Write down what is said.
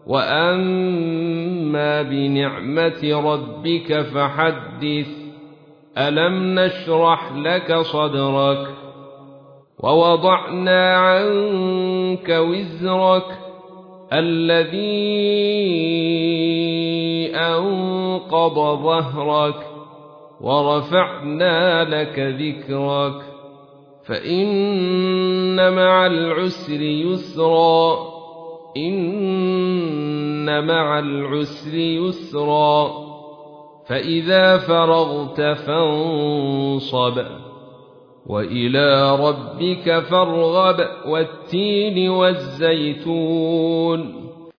وأما بنعمة ربك فحدث ألم نشرح لك صدرك ووضعنا عنك وزرك الذي أنقض ظهرك ورفعنا لك ذكرك فإن مع العسر يسرا إن مع العسر يسرا فإذا فرغت فانصب وإلى ربك فارغب والتين والزيتون